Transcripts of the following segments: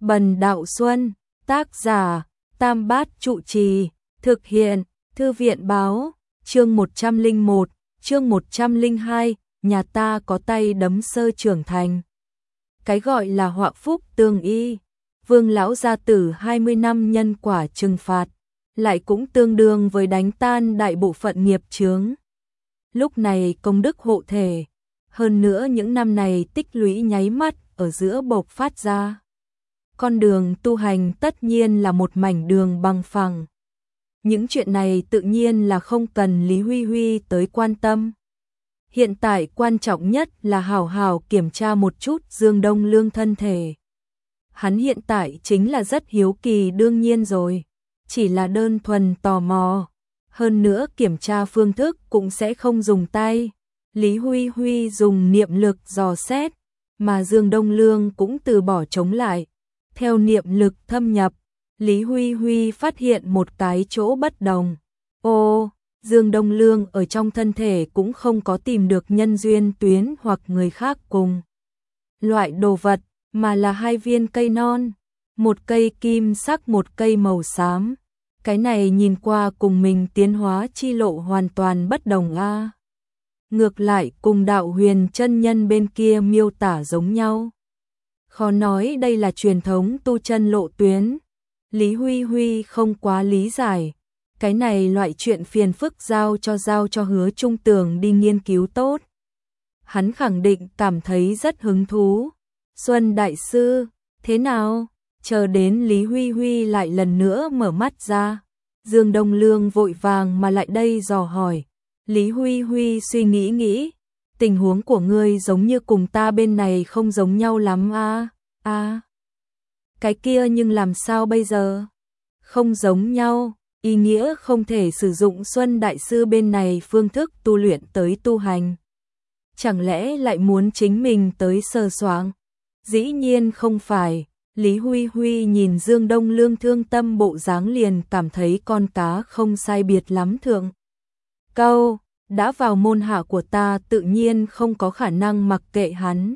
Bần Đạo Xuân, tác giả, Tam Bát Trụ Trì, thực hiện, Thư viện báo, chương 101, chương 102, nhà ta có tay đấm sơ trưởng thành. Cái gọi là họa phúc tương y, Vương lão gia tử 20 năm nhân quả trừng phạt, lại cũng tương đương với đánh tan đại bộ phận nghiệp chướng. Lúc này công đức hộ thể, hơn nữa những năm này tích lũy nháy mắt ở giữa bộc phát ra. Con đường tu hành tất nhiên là một mảnh đường bằng phẳng. Những chuyện này tự nhiên là không cần Lý Huy Huy tới quan tâm. Hiện tại quan trọng nhất là hảo hảo kiểm tra một chút Dương Đông Lương thân thể. Hắn hiện tại chính là rất hiếu kỳ đương nhiên rồi, chỉ là đơn thuần tò mò. Hơn nữa kiểm tra phương thức cũng sẽ không dùng tay. Lý Huy Huy dùng niệm lực dò xét, mà Dương Đông Lương cũng từ bỏ chống lại. Theo niệm lực thâm nhập, Lý Huy Huy phát hiện một cái chỗ bất đồng. Ô, Dương Đông Lương ở trong thân thể cũng không có tìm được nhân duyên tuyến hoặc người khác cùng loại đồ vật, mà là hai viên cây non, một cây kim sắc một cây màu xám. Cái này nhìn qua cùng mình tiến hóa chi lộ hoàn toàn bất đồng a. Ngược lại cùng Đạo Huyền chân nhân bên kia miêu tả giống nhau. Khó nói đây là truyền thống tu chân lộ tuyến. Lý Huy Huy không quá lý giải. Cái này loại chuyện phiền phức giao cho Hứa Trung Tường đi nghiên cứu tốt. Hắn khẳng định cảm thấy rất hứng thú. Xuân đại sư, thế nào? Chờ đến Lý Huy Huy lại lần nữa mở mắt ra. Dương Đông Lương vội vàng mà lại đây dò hỏi. Lý Huy Huy suy nghĩ. Tình huống của ngươi giống như cùng ta bên này không giống nhau lắm a. Cái kia nhưng làm sao bây giờ? Không giống nhau, ý nghĩa không thể sử dụng Xuân đại sư bên này phương thức tu luyện tới tu hành. Chẳng lẽ lại muốn chính mình tới sờ soạng? Dĩ nhiên không phải. Lý Huy Huy nhìn Dương Đông Lương thương tâm bộ dáng liền cảm thấy con cá không sai biệt lắm thượng. Câu, đã vào môn hạ của ta tự nhiên không có khả năng mặc kệ hắn.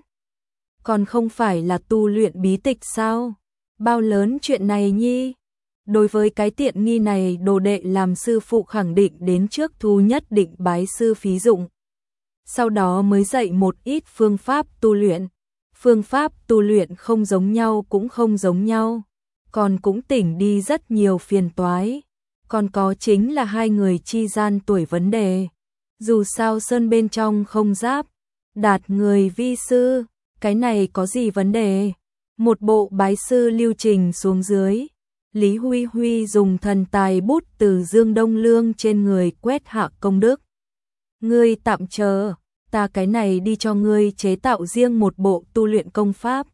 Còn không phải là tu luyện bí tịch sao? Bao lớn chuyện này nhi? Đối với cái tiện nghi này đồ đệ làm sư phụ khẳng định đến trước thu nhất định bái sư phí dụng. Sau đó mới dạy một ít phương pháp tu luyện. Phương pháp tu luyện không giống nhau cũng không giống nhau. Còn cũng tỉnh đi rất nhiều phiền toái. Còn có chính là hai người chi gian tuổi vấn đề. Dù sao sơn bên trong không giáp, đạt người vi sư, cái này có gì vấn đề? Một bộ bái sư lưu trình xuống dưới. Lý Huy Huy dùng thần tài bút từ Dương Đông Lương trên người quét hạ công đức. Ngươi tạm chờ, ta cái này đi cho ngươi chế tạo riêng một bộ tu luyện công pháp.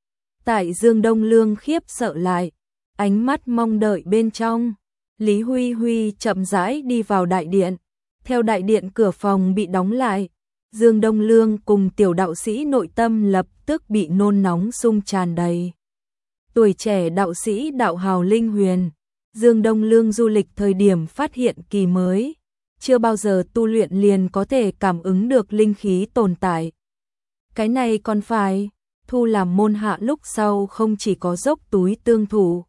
Tại Dương Đông Lương khiếp sợ lại, ánh mắt mong đợi bên trong. Lý Huy Huy chậm rãi đi vào đại điện. Theo đại điện cửa phòng bị đóng lại, Dương Đông Lương cùng tiểu đạo sĩ nội tâm lập tức bị nôn nóng sung tràn đầy. Tuổi trẻ đạo sĩ đạo hào linh huyền, Dương Đông Lương du lịch thời điểm phát hiện kỳ mới, chưa bao giờ tu luyện liền có thể cảm ứng được linh khí tồn tại. Cái này còn phải, thu làm môn hạ lúc sau không chỉ có dốc túi tương thủ,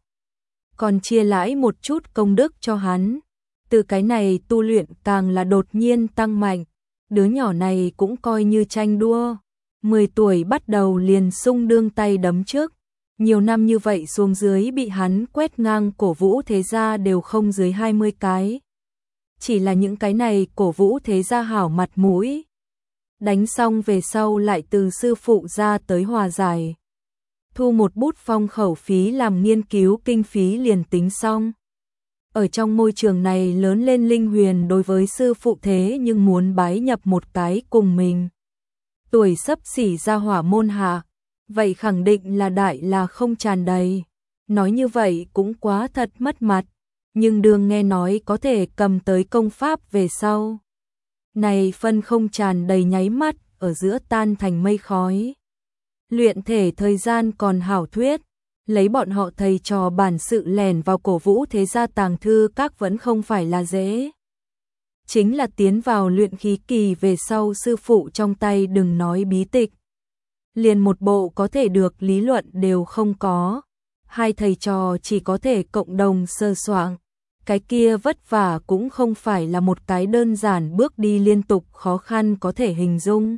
còn chia lãi một chút công đức cho hắn. Từ cái này tu luyện càng là đột nhiên tăng mạnh, đứa nhỏ này cũng coi như tranh đua. 10 tuổi bắt đầu liền sung đương tay đấm trước, nhiều năm như vậy xuống dưới bị hắn quét ngang cổ vũ thế gia đều không dưới 20 cái. Chỉ là những cái này cổ vũ thế gia hảo mặt mũi. Đánh xong về sau lại từ sư phụ ra tới hòa giải. Thu một bút phong khẩu phí làm nghiên cứu kinh phí liền tính xong. Ở trong môi trường này lớn lên linh huyền đối với sư phụ thế nhưng muốn bái nhập một cái cùng mình. Tuổi sắp xỉ ra hỏa môn hạ, vậy khẳng định là đại là không tràn đầy. Nói như vậy cũng quá thật mất mặt, nhưng đường nghe nói có thể cầm tới công pháp về sau. Này phân không tràn đầy nháy mắt, ở giữa tan thành mây khói. Luyện thể thời gian còn hảo thuyết. Lấy bọn họ thầy trò bản sự lèn vào cổ vũ thế gia tàng thư các vẫn không phải là dễ. Chính là tiến vào luyện khí kỳ về sau sư phụ trong tay đừng nói bí tịch. Liền một bộ có thể được lý luận đều không có. hai thầy trò chỉ có thể cộng đồng sơ soạn. Cái kia vất vả cũng không phải là một cái đơn giản bước đi liên tục khó khăn có thể hình dung.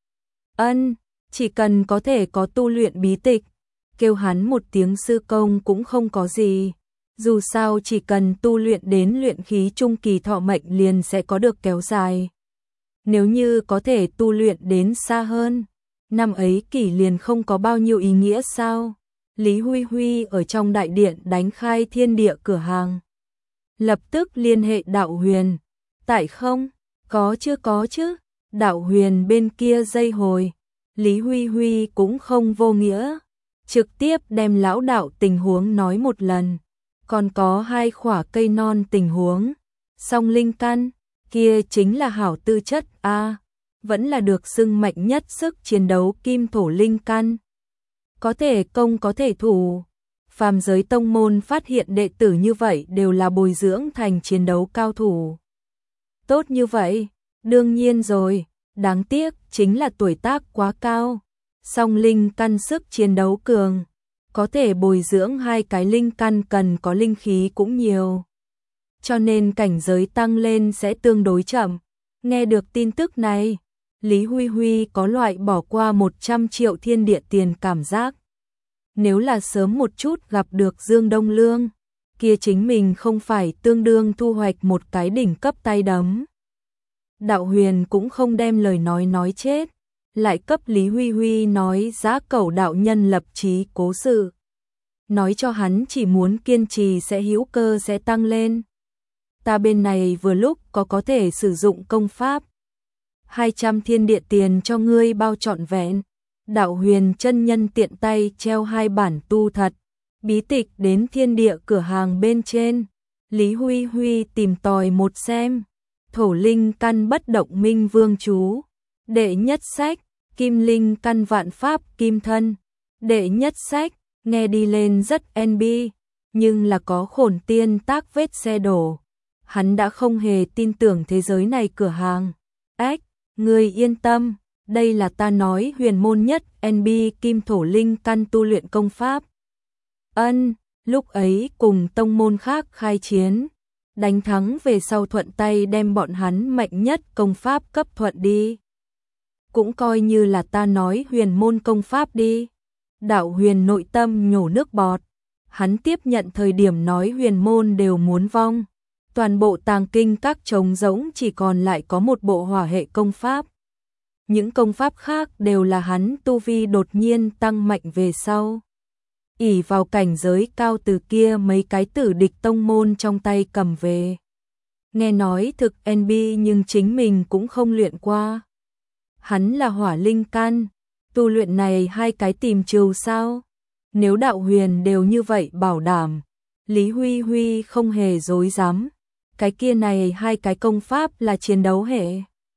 Chỉ cần có thể có tu luyện bí tịch, kêu hắn một tiếng sư công cũng không có gì. Dù sao chỉ cần tu luyện đến luyện khí trung kỳ thọ mệnh liền sẽ có được kéo dài. Nếu như có thể tu luyện đến xa hơn, năm ấy kỷ liền không có bao nhiêu ý nghĩa sao? Lý Huy Huy ở trong đại điện đánh khai thiên địa cửa hàng. Lập tức liên hệ Đạo Huyền. Tại không? Có chứ. Đạo Huyền bên kia dây hồi. Lý Huy Huy cũng không vô nghĩa. Trực tiếp đem lão đạo tình huống nói một lần. Còn có 2 khỏa cây non tình huống. Song linh căn, kia chính là hảo tư chất a, vẫn là được xưng mạnh nhất sức chiến đấu kim thổ linh căn. Có thể công có thể thủ. Phàm giới tông môn phát hiện đệ tử như vậy đều là bồi dưỡng thành chiến đấu cao thủ. Tốt như vậy, đương nhiên rồi, đáng tiếc chính là tuổi tác quá cao. Song linh căn sức chiến đấu cường, có thể bồi dưỡng 2 cái linh căn cần có linh khí cũng nhiều. Cho nên cảnh giới tăng lên sẽ tương đối chậm. Nghe được tin tức này, Lý Huy Huy có loại bỏ qua 100 triệu thiên địa tiền cảm giác. Nếu là sớm một chút gặp được Dương Đông Lương, kia chính mình không phải tương đương thu hoạch một cái đỉnh cấp tay đấm. Đạo Huyền cũng không đem lời nói chết, lại cấp Lý Huy Huy nói Giá Cẩu đạo nhân lập chí cố sự. Nói cho hắn chỉ muốn kiên trì sẽ hữu cơ sẽ tăng lên. Ta bên này vừa lúc có thể sử dụng công pháp. 200 thiên địa tiền cho ngươi bao trọn vẹn. Đạo Huyền chân nhân tiện tay treo 2 bản tu thật, bí tịch đến thiên địa cửa hàng bên trên. Lý Huy Huy tìm tòi một xem. Thổ linh căn bất động minh vương chú. Đệ nhất sách, kim linh căn vạn pháp kim thân. Đệ nhất sách, nghe đi lên rất NB, nhưng là có khổn tiên tác vết xe đổ. Hắn đã không hề tin tưởng thế giới này cửa hàng. Ngươi yên tâm, đây là ta nói huyền môn nhất NB kim thổ linh căn tu luyện công pháp. Lúc ấy cùng tông môn khác khai chiến, đánh thắng về sau thuận tay đem bọn hắn mạnh nhất công pháp cấp thuận đi. Cũng coi như là ta nói huyền môn công pháp đi. Đạo Huyền nội tâm nhổ nước bọt. Hắn tiếp nhận thời điểm nói huyền môn đều muốn vong. Toàn bộ tàng kinh các trống rỗng chỉ còn lại có một bộ hỏa hệ công pháp. Những công pháp khác đều là hắn tu vi đột nhiên tăng mạnh về sau. Ỷ vào cảnh giới cao từ kia mấy cái tử địch tông môn trong tay cầm về. Nghe nói thực NB nhưng chính mình cũng không luyện qua. Hắn là hỏa linh căn, tu luyện này 2 cái tìm trừ sao? Nếu Đạo Huyền đều như vậy bảo đảm, Lý Huy Huy không hề dối dám. Cái kia này 2 cái công pháp là chiến đấu hệ.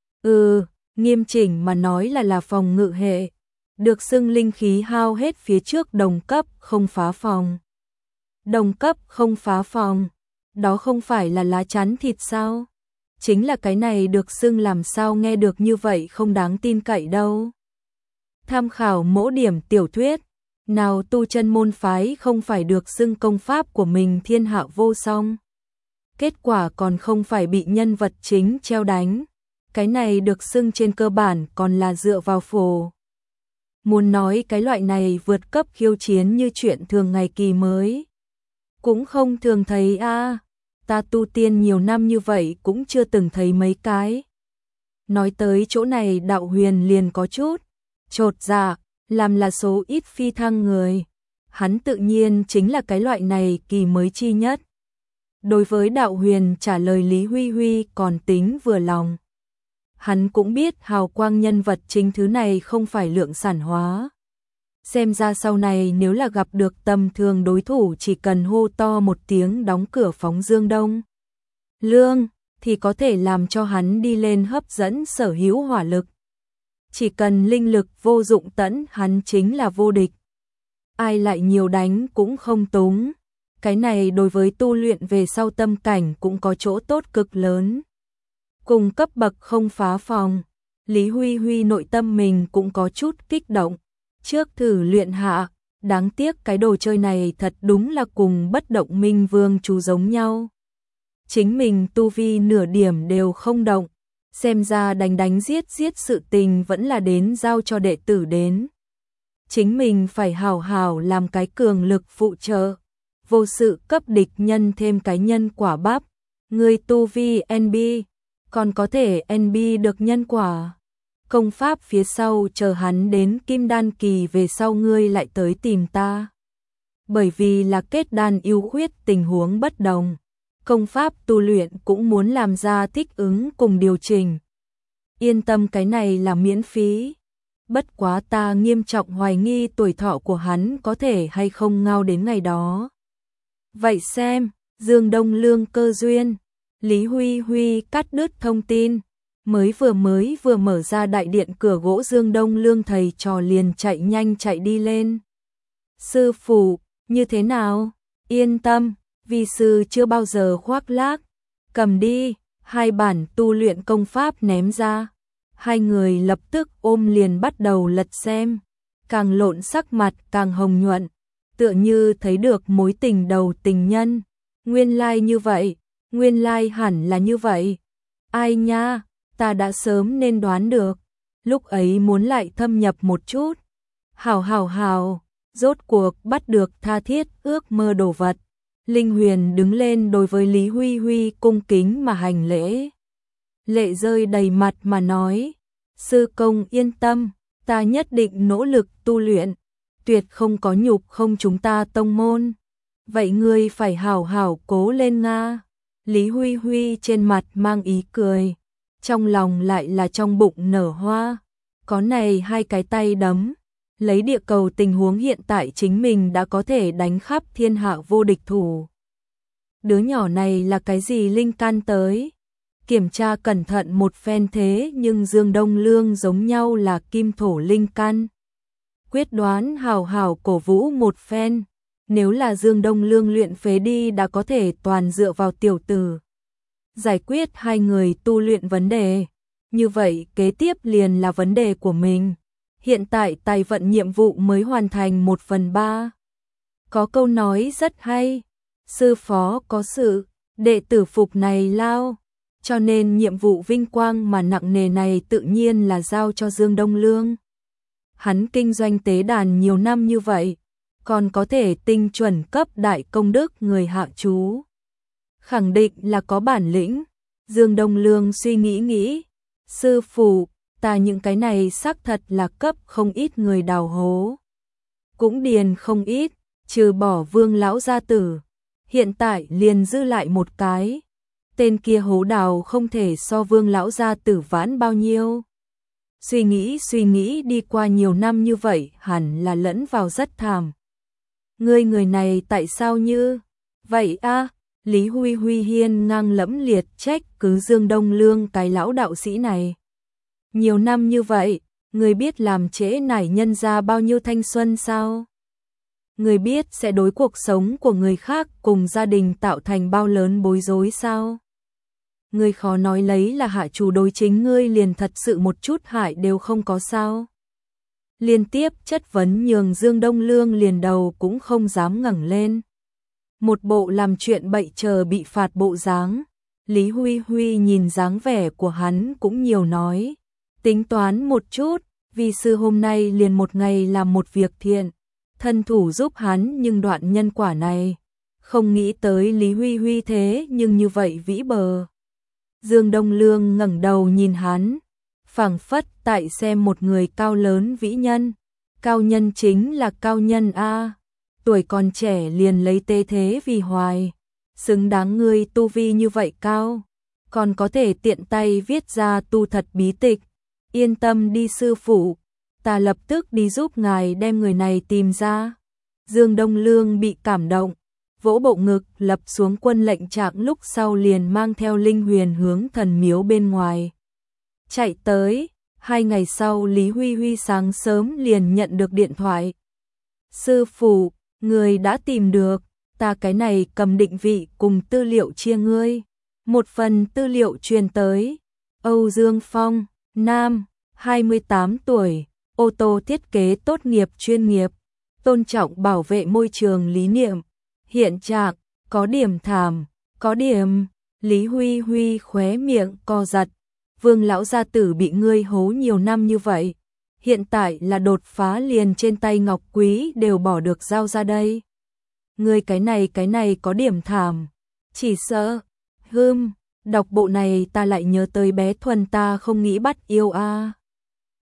Nghiêm chỉnh mà nói là phòng ngự hệ. Được xưng linh khí hao hết phía trước đồng cấp không phá phòng. Đồng cấp không phá phòng, đó không phải là lá chắn thịt sao? Chính là cái này được xưng làm sao nghe được như vậy không đáng tin cậy đâu. Tham khảo mẫu điểm tiểu thuyết, nào tu chân môn phái không phải được xưng công pháp của mình thiên hạ vô song. Kết quả còn không phải bị nhân vật chính treo đánh. Cái này được xưng trên cơ bản còn là dựa vào phổ. Muốn nói cái loại này vượt cấp khiêu chiến như chuyện thường ngày kỳ mới. Cũng không thường thấy a. Ta tu tiên nhiều năm như vậy cũng chưa từng thấy mấy cái. Nói tới chỗ này Đạo Huyền liền có chút chột dạ, làm là số ít phi thăng người. Hắn tự nhiên chính là cái loại này kỳ mới chi nhất. Đối với Đạo Huyền trả lời Lý Huy Huy còn tính vừa lòng. Hắn cũng biết hào quang nhân vật chính thứ này không phải lượng sản hóa. Xem ra sau này nếu là gặp được tầm thường đối thủ chỉ cần hô to một tiếng đóng cửa phóng Dương Đông Lương thì có thể làm cho hắn đi lên hấp dẫn sở hữu hỏa lực. Chỉ cần linh lực vô dụng tẫn hắn chính là vô địch. Ai lại nhiều đánh cũng không túng. Cái này đối với tu luyện về sau tâm cảnh cũng có chỗ tốt cực lớn. Cùng cấp bậc không phá phòng, Lý Huy Huy nội tâm mình cũng có chút kích động. Trước thử luyện hạ, Đáng tiếc cái đồ chơi này thật đúng là cùng Bất Động Minh Vương chú giống nhau. Chính mình tu vi nửa điểm đều không động, xem ra đánh giết sự tình vẫn là đến giao cho đệ tử đến. Chính mình phải hảo hảo làm cái cường lực phụ trợ, vô sự cấp địch nhân thêm cái nhân quả bắp. Người tu vi NB, còn có thể NB được nhân quả. Công pháp phía sau chờ hắn đến kim đan kỳ về sau ngươi lại tới tìm ta. Bởi vì là kết đan yêu khuyết tình huống bất đồng, công pháp tu luyện cũng muốn làm ra thích ứng cùng điều chỉnh. Yên tâm, cái này là miễn phí. Bất quá ta nghiêm trọng hoài nghi tuổi thọ của hắn có thể hay không ngao đến ngày đó. Vậy xem, Dương Đông Lương cơ duyên. Lý Huy Huy cắt đứt thông tin. Mới vừa mở ra đại điện cửa gỗ, Dương Đông Lương thầy trò liền chạy nhanh chạy đi lên. Sư phụ, như thế nào? Yên tâm, vi sư chưa bao giờ khoác lác. Cầm đi, 2 bản tu luyện công pháp ném ra. 2 người lập tức ôm liền bắt đầu lật xem. Càng lộn sắc mặt càng hồng nhuận, tựa như thấy được mối tình đầu tình nhân. Nguyên lai như vậy, nguyên lai hẳn là như vậy. Ai nha, ta đã sớm nên đoán được. Lúc ấy muốn lại thâm nhập một chút. Hào, rốt cuộc bắt được tha thiết ước mơ đồ vật. Linh Huyền đứng lên đối với Lý Huy Huy cung kính mà hành lễ. Lệ rơi đầy mặt mà nói, sư công yên tâm, ta nhất định nỗ lực tu luyện, tuyệt không có nhục không chúng ta tông môn. Vậy ngươi phải hảo cố lên nga. Lý Huy Huy trên mặt mang ý cười, trong lòng lại là trong bụng nở hoa. Có này 2 cái tay đấm, lấy địa cầu tình huống hiện tại chính mình đã có thể đánh khắp thiên hạ vô địch thủ. Đứa nhỏ này là cái gì linh căn tới? Kiểm tra cẩn thận một phen thế nhưng Dương Đông Lương giống nhau là kim thổ linh căn. Quyết đoán hào cổ vũ một phen, nếu là Dương Đông Lương luyện phế đi đã có thể toàn dựa vào tiểu tử. Giải quyết 2 người tu luyện vấn đề, như vậy kế tiếp liền là vấn đề của mình. Hiện tại tài vận nhiệm vụ mới hoàn thành 1/3. Có câu nói rất hay, sư phó có sự, đệ tử phục này lao. Cho nên nhiệm vụ vinh quang mà nặng nề này tự nhiên là giao cho Dương Đông Lương. Hắn kinh doanh tế đàn nhiều năm như vậy, còn có thể tinh chuẩn cấp đại công đức người hạ chú. Khẳng định là có bản lĩnh. Dương Đông Lương suy nghĩ, sư phụ, ta những cái này xác thật là cấp không ít người đào hố. Cũng điền không ít, trừ bỏ Vương lão gia tử. Hiện tại liền dư lại một cái. Tên kia hố đào không thể so Vương lão gia tử vãn bao nhiêu. Suy nghĩ đi qua nhiều năm như vậy hẳn là lẫn vào rất thảm. Người này tại sao như vậy a? Lý Huy Huy hiên ngang lẫm liệt trách cứ Dương Đông Lương cái lão đạo sĩ này. Nhiều năm như vậy, người biết làm trễ nải nhân ra bao nhiêu thanh xuân sao? Người biết sẽ đối cuộc sống của người khác cùng gia đình tạo thành bao lớn bối rối sao? Người khó nói lấy là hạ chủ đối chính ngươi liền thật sự một chút hại đều không có sao? Liên tiếp chất vấn nhường Dương Đông Lương liền đầu cũng không dám ngẩng lên. Một bộ làm chuyện bậy chờ bị phạt bộ dáng. Lý Huy Huy nhìn dáng vẻ của hắn cũng nhiều nói. Tính toán một chút, vì sư hôm nay liền một ngày làm một việc thiện. Thân thủ giúp hắn nhưng đoạn nhân quả này. Không nghĩ tới Lý Huy Huy thế nhưng như vậy vĩ bờ. Dương Đông Lương ngẩng đầu nhìn hắn, phảng phất tại xem một người cao lớn vĩ nhân. Cao nhân chính là cao nhân a. Tuổi còn trẻ liền lấy tê thế vì hoài. Xứng đáng ngươi tu vi như vậy cao, còn có thể tiện tay viết ra tu thật bí tịch. Yên tâm đi sư phụ, ta lập tức đi giúp ngài đem người này tìm ra. Dương Đông Lương bị cảm động, vỗ bộ ngực lập xuống quân lệnh trạng lúc sau liền mang theo Linh Huyền hướng thần miếu bên ngoài. Chạy tới, 2 ngày sau Lý Huy Huy sáng sớm liền nhận được điện thoại. Sư phụ, người đã tìm được, ta cái này cầm định vị cùng tư liệu chia ngươi. Một phần tư liệu truyền tới. Âu Dương Phong, nam, 28 tuổi, ô tô thiết kế tốt nghiệp chuyên nghiệp, tôn trọng bảo vệ môi trường lý niệm, hiện trạng, có điểm thảm, có điểm, Lý Huy Huy khóe miệng co giật, Vương lão gia tử bị ngươi hố nhiều năm như vậy, hiện tại là đột phá liền trên tay ngọc quý đều bỏ được giao ra đây. Ngươi cái này có điểm thảm, chỉ sợ, đọc bộ này ta lại nhớ tới bé Thuần ta không nghĩ bắt yêu a.